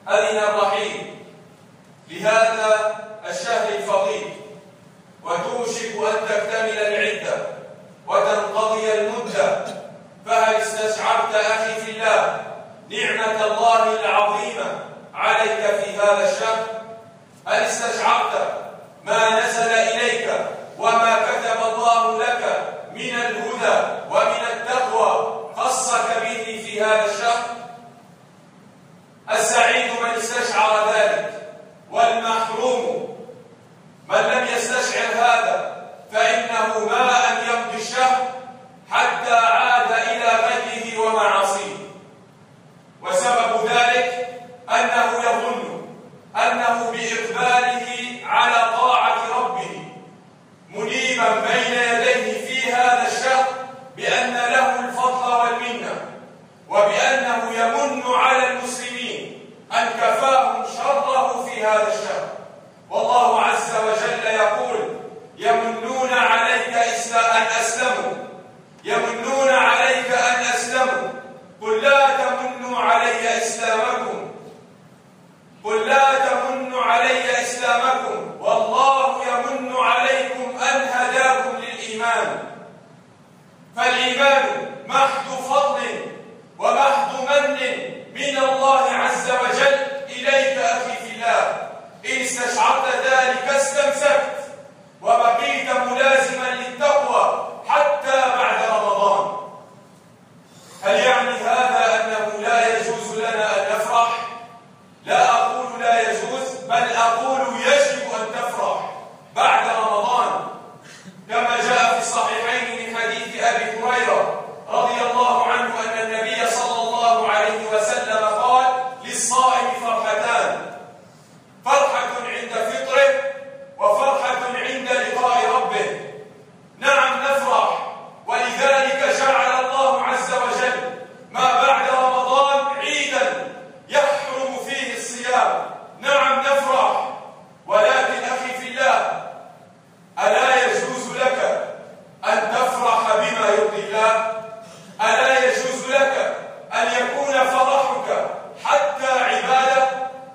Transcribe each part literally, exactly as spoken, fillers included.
أذن الرحيم لهذا الشهر الفضيل، وتوشك أن تكتمل العدة وتنقضي المدة، فهل استشعرت أخي في الله نعمة الله العظيمة عليك في هذا الشهر؟ هل استشعرت ما نزل إليك وما كتب الله لك من الهدى ومن التقوى خصك به في هذا الشهر؟ السعيد من استشعر ذلك، والمحروم من لم يستشعر هذا، فإنه ما أن يمضي الشهر حتى عاد إلى غيه ومعاصيه. وسبب ذلك أنه يظن أنه بإقباله على طاعة ربه منيبا بين يديه في هذا الشهر بأن له الفضل والمنة، وبأنه يمن على المسلمين أن كفاهم شره في هذا الشهر. والله عز وجل يقول: يمنون عليك أن أسلموا يمنون عليك أن أسلموا قل لا تمنوا علي إسلامكم قل لا تمنوا علي إسلامكم والله يمن عليكم أن هداكم للإيمان. فالإيمان محض فضل ومحض من من الله عز وجل إليك أخي في الله. إن استشعرت ذلك استمسكت وبقيت ملازما للتقوى حتى بعد رمضان. هل يعني هذا أنه لا يجوز لنا أن نفرح؟ لا أقول لا يجوز، بل أقول يجب أن تفرح بعد رمضان، كما جاء في الصحيحين من حديث أبي هريرة رضي الله عنه أن النبي صلى الله عليه وسلم قال: للصائم فرحتان، فرحة عند فطره وفرحة عند لقاء ربه. نعم نفرح، ولذلك جعل الله عز وجل ما بعد رمضان عيدا يحرم فيه الصيام. نعم نفرح، ولكن أخي في الله، ألا يجوز لك أن تفرح بما يرضي الله؟ ألا يجوز لك أن يكون فرحك حتى عبادة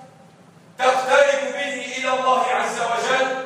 تقترب به إلى الله عز وجل؟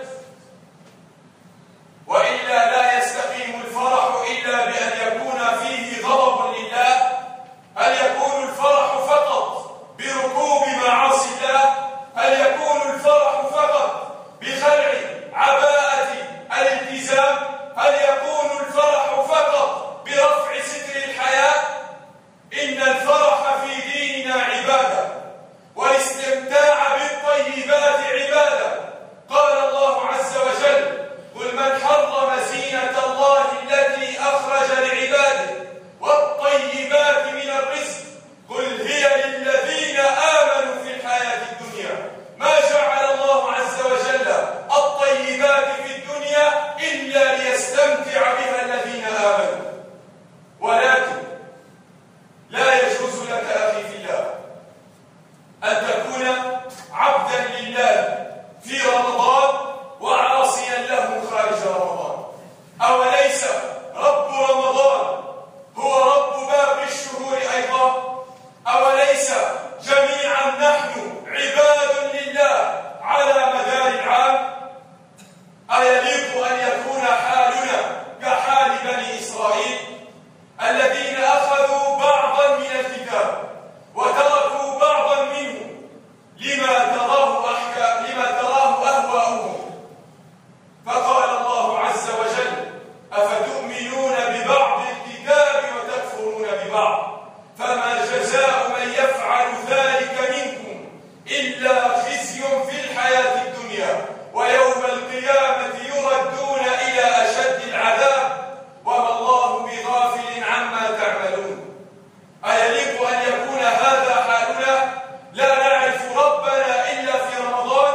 وإلا لا يستقيم الفرح إلا بأن يكون فيه غضب لله. هل يكون الفرح فقط بركوب معاصي الله؟ هل يكون الفرح فقط بخلع عباءة الالتزام؟ هل يكون الفرح فقط برفع ستر الحياة؟ إن الفرح في ديننا عبادة، والاستمتاع بالطيبات عبادة. قال الله عز وجل: قل من حرم زينة الله التي أخرج لعباده والطيبات من الرزق قل هي للذين آمنوا في الحياة الدنيا. ما جعل الله عز وجل الطيبات في الدنيا إلا ليستمتع بها الذين آمنوا. ولكن لا يجوز لك أخي في الله أن تكون عبدا لله في رمضان وعاصيا له خارج رمضان. أوليس رب رمضان هو رب باقي الشهور أيضا؟ أوليس جميعا نحن عباد لله على مدار العام؟ أيليق أن يكون حالنا كحال بني إسرائيل الذين أخذوا بعضا من الكتاب وتركوا بعضا منه لما تراه أحكام لما تراه أهواؤهم؟ فقال الله عز وجل: أفتؤمنون ببعض الكتاب وتكفرون ببعض فما جزاء من يفعل ذلك منكم إلا خزي في الحياة الدنيا ويوم القيامة يردون إلى أشد العذاب وما الله بغافل عما تعملون. أيليق أن يكون هذا حالنا؟ لا نعرف ربنا إلا في رمضان؟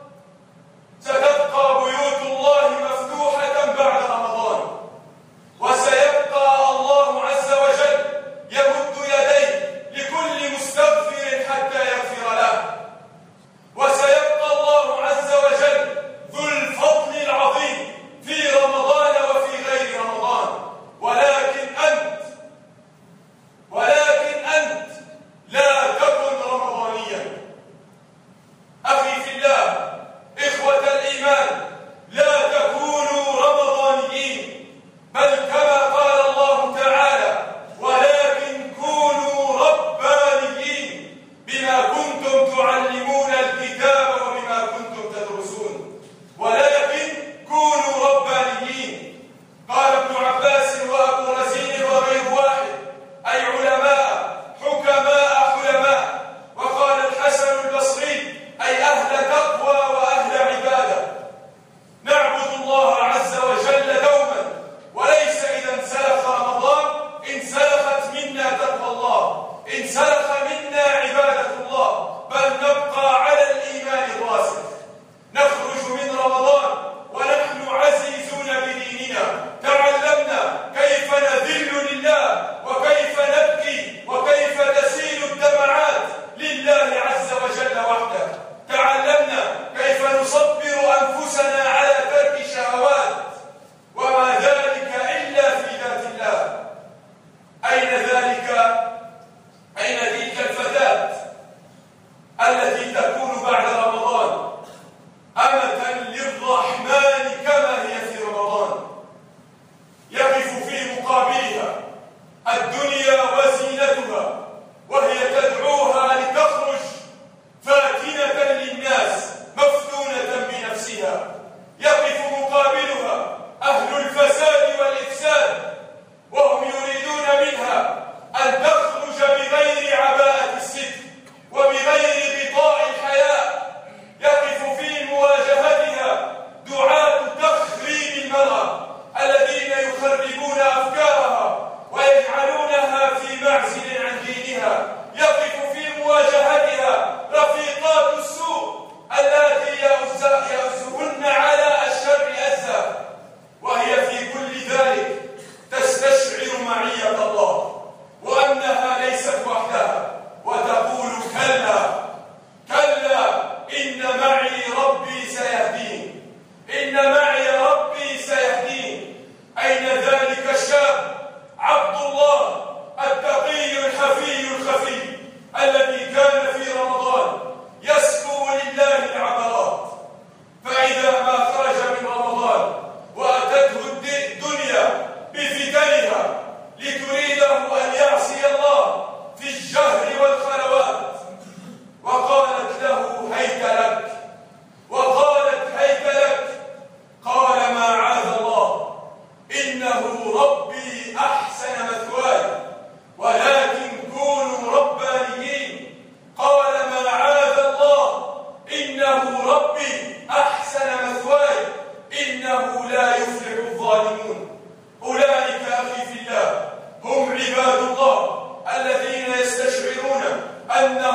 ستبقى بيوت الله مفتوحة بعد رمضان، وسيبقى الله عز وجل يمد يديه لكل مستغفر حتى يغفر له.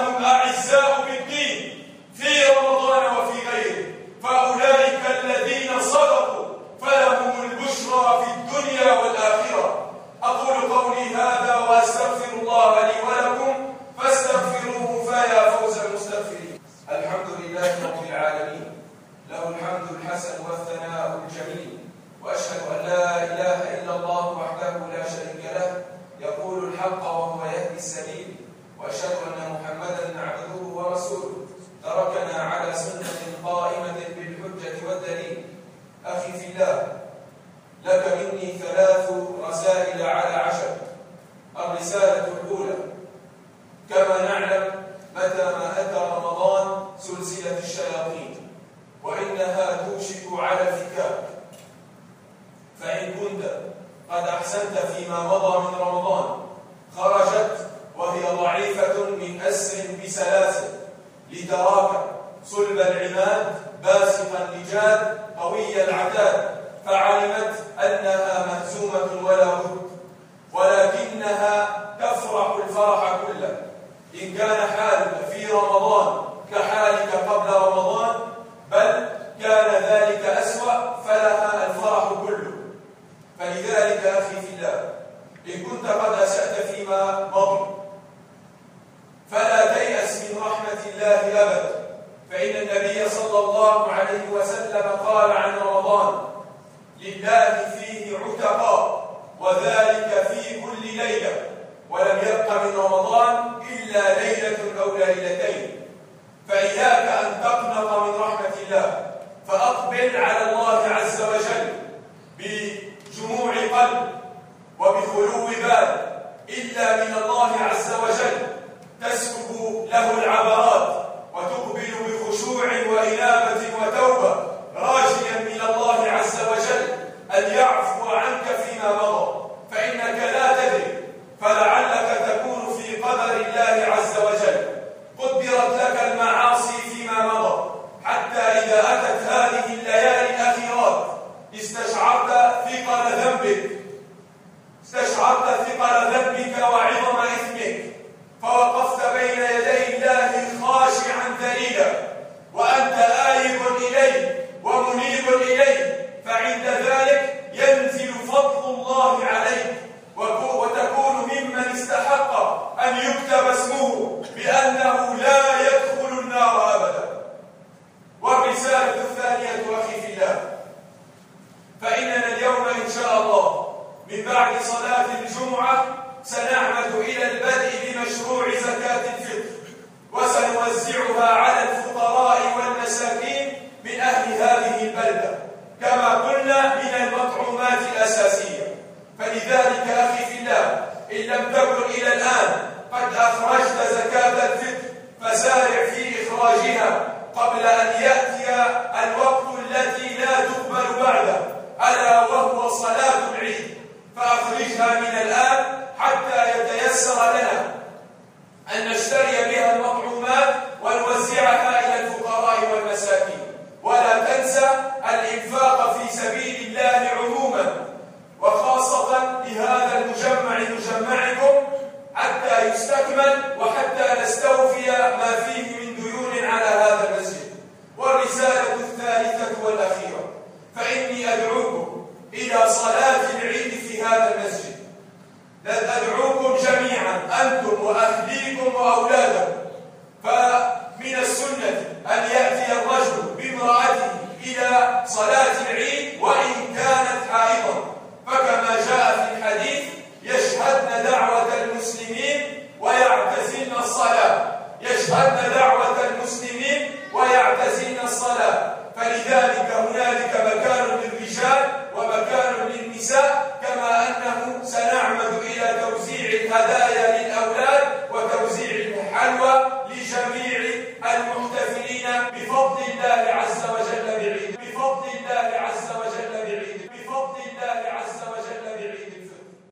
أنهم أعزاء بالدين في رمضان وفي غيره، فأولئك الذين صدقوا فلهم البشرى في الدنيا والآخرة. أقول قولي هذا وأستغفر الله لي ولكم فاستغفروه فيا فوز المستغفرين. الحمد لله رب العالمين، له الحمد الحسن والثناء الجميل، وأشهد أن لا إله إلا الله وحده لا شريك له يقول الحق وهو يهدي السبيل، وأشهد أن محمدا عبده ورسوله تركنا على سنة قائمة بالحجة والدليل. أخي في الله، لك مني ثلاث رسائل على عشر. الرسالة الأولى: كما نعلم متى ما أتى رمضان سلسلة الشياطين، وإنها توشك على الفكاك، فإن كنت قد أحسنت فيما مضى من رمضان خرجت وهي ضعيفة من أسر بسلاسل، لتراك صلب العماد باسقا لجاد قوي العتاد، فعلمت أنها مهزومة ولا بد، ولكنها تفرح الفرح كله. إن كان حالك في رمضان كحالك قبل رمضان، بل كان ذلك أسوأ، فلها الفرح كله. فلذلك أخي في الله، إن كنت قد أسأت فيما مضى فلا تيأس من رحمة الله أبدا، فإن النبي صلى الله عليه وسلم قال عن رمضان: لله فيه عتقاء، وذلك في كل ليلة، ولم يبق من رمضان إلا ليلة أو ليلتين. فإياك أن تقنط من رحمة الله، فأقبل على الله عز وجل بجموع قلب وبخلو بال، إلا من الله عز وجل تسكب له العبرات، وتقبل بخشوع وإنابة وتوبة، راجيا من الله عز وجل أن يعفو عنك فيما مضى، فإنك لا تدري، فلعلك تكون في قدر الله عز وجل. قدرت لك المعاصي فيما مضى، حتى إذا أتت هذه الليالي الأخيرات استشعرت ثقل ذنبك استشعرت ثقل ذنبك وعظم إثمك، فوقفت بين يدي الله خاشعا ذليلا، وأنت آيب إليه ومنيب إليه، فعند ذلك ينزل فضل الله عليك، وتكون ممن استحق أن يكتب اسمه بأنه لا يدخل النار أبدا. والرسالة الثانية أخي في الله، فإننا اليوم إن شاء الله من بعد صلاة الجمعة سنعمد إلى البدء بمشروع زكاة الفطر، وسنوزعها على الفقراء والمساكين من أهل هذه البلدة، كما قلنا من المطعومات الأساسية. فلذلك أخي في الله، إن لم تكن إلى الآن قد أخرجت زكاة الفطر فسارع في إخراجها قبل أن يأتي الوقت الذي لا تقبل بعده، ألا وهو صلاة العيد، فأخرجها من الآن حتى يتيسر لنا أن نشتري بها المطعومات ونوزعها إلى الفقراء والمساكين. ولا تنسى الإنفاق في سبيل الله عموما، وخاصة لهذا المجمع مجمعكم، حتى يستكمل وحتى نستوفي ما فيه من ديون على هذا المسجد. والرسالة الثالثة والأخيرة، فإني أدعوكم إلى صلاة العيد في هذا المسجد. أدعوكم جميعا أنتم وأهليكم وأولادكم، فمن السنة أن يأتي الرجل بامرأته إلى صلاة العيد وإن كانت حائضا، فكما جاء في الحديث: يشهدن دعوة المسلمين ويعتزلن الصلاة، يشهدن دعوة المسلمين ويعتزلن الصلاة. فلذلك هنالك مكان للرجال ومكان للنساء، كما أنه سنعمد إلى توزيع الهدايا